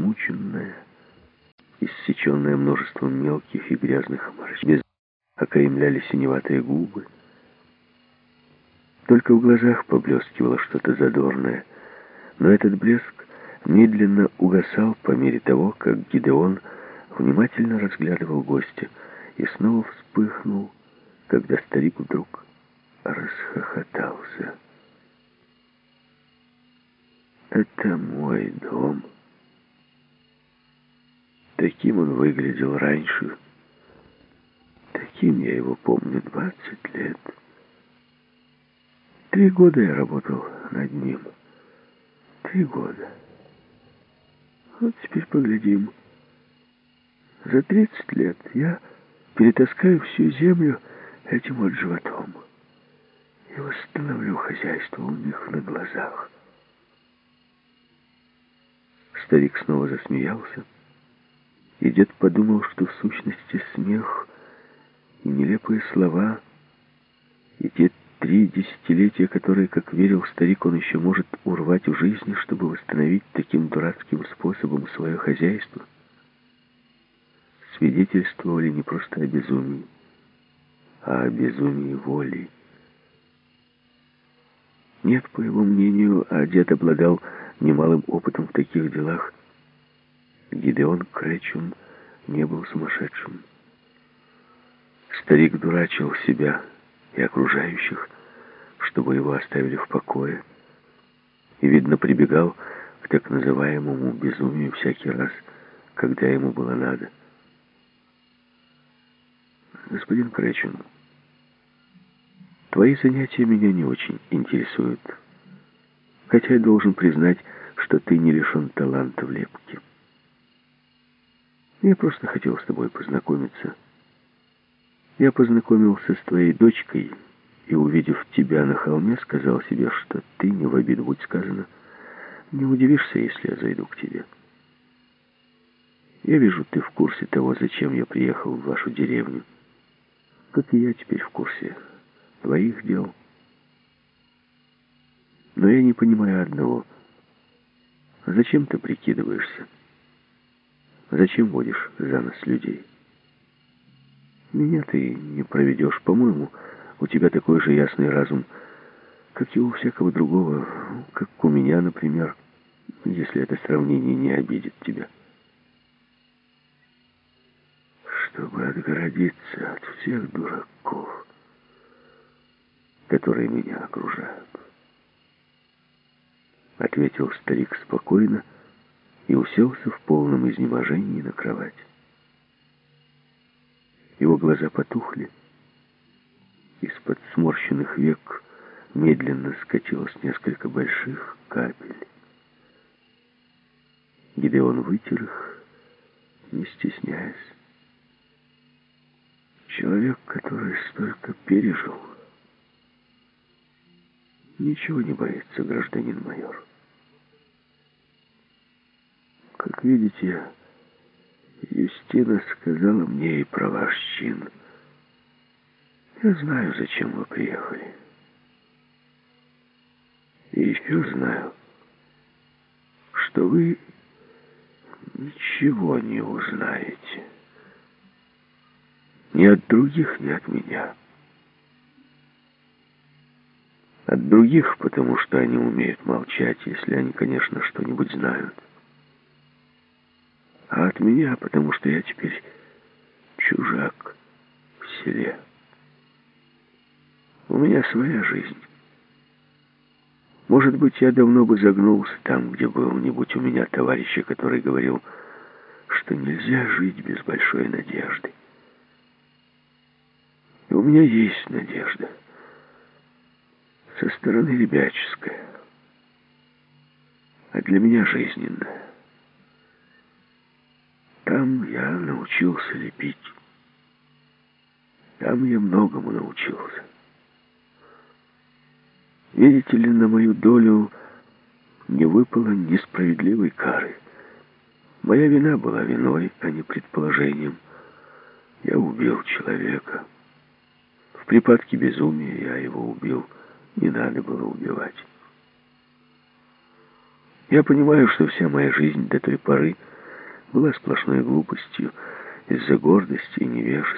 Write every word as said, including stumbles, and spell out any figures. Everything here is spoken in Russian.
измученная, иссеченная множеством мелких и грязных морщин, окаймляли синеватые губы. Только в глазах поблескивало что-то задорное, но этот блеск медленно угасал по мере того, как Гидеон внимательно разглядывал гостя и снова вспыхнул, когда старик вдруг расхохотался. «Это мой дом». Таким он выглядел раньше. Таким я его помню двадцать лет. Три года я работал над ним. Три года. Вот теперь поглядим. За тридцать лет я перетаскаю всю землю этим вот животом и восстановлю хозяйство у них на глазах. Старик снова засмеялся, и дед подумал, что в сущности смех и нелепые слова, и те три десятилетия, которые, как верил старик, он еще может урвать в жизни, чтобы восстановить таким дурацким способом свое хозяйство, свидетельствовали не просто о безумии, а о безумии воли. Нет, по его мнению, а дед обладал немалым опытом в таких делах, Гидеон Кречун не был сумасшедшим. Старик дурачил себя и окружающих, чтобы его оставили в покое, и, видно, прибегал к так называемому безумию всякий раз, когда ему было надо. «Господин Кречун, твои занятия меня не очень интересуют, хотя я должен признать, что ты не лишен таланта в лепке. Я просто хотел с тобой познакомиться. Я познакомился с твоей дочкой и, увидев тебя на холме, сказал себе, что ты, не в обиду будь сказано, не удивишься, если я зайду к тебе. Я вижу, ты в курсе того, зачем я приехал в вашу деревню, как и я теперь в курсе твоих дел. Но я не понимаю одного. Зачем ты прикидываешься? Зачем водишь за нос людей? Меня ты не проведешь. По-моему, у тебя такой же ясный разум, как и у всякого другого, как у меня, например, если это сравнение не обидит тебя. Чтобы отгородиться от всех дураков, которые меня окружают, ответил старик спокойно и уселся в полном изнеможении на кровать. Его глаза потухли, из-под сморщенных век медленно скатилось несколько больших капель. Гидеон вытер их, не стесняясь. Человек, который столько пережил, ничего не боится, гражданин майор. Как видите, Юстина сказала мне и про ваш чин. Я знаю, зачем вы приехали. И еще знаю, что вы ничего не узнаете. Ни от других, ни от меня. От других, потому что они умеют молчать, если они, конечно, что-нибудь знают. А от меня, потому что я теперь чужак в селе. У меня своя жизнь. Может быть, я давно бы загнулся там, где был-нибудь у меня товарища, который говорил, что нельзя жить без большой надежды. И у меня есть надежда. Со стороны ребяческая. А для меня жизненная. Там я научился лепить. Там я многому научился. Видите ли, на мою долю не выпало несправедливой кары. Моя вина была виной, а не предположением. Я убил человека. В припадке безумия я его убил. Не надо было убивать. Я понимаю, что вся моя жизнь до той поры была сплошной глупостью из-за гордости и невежества.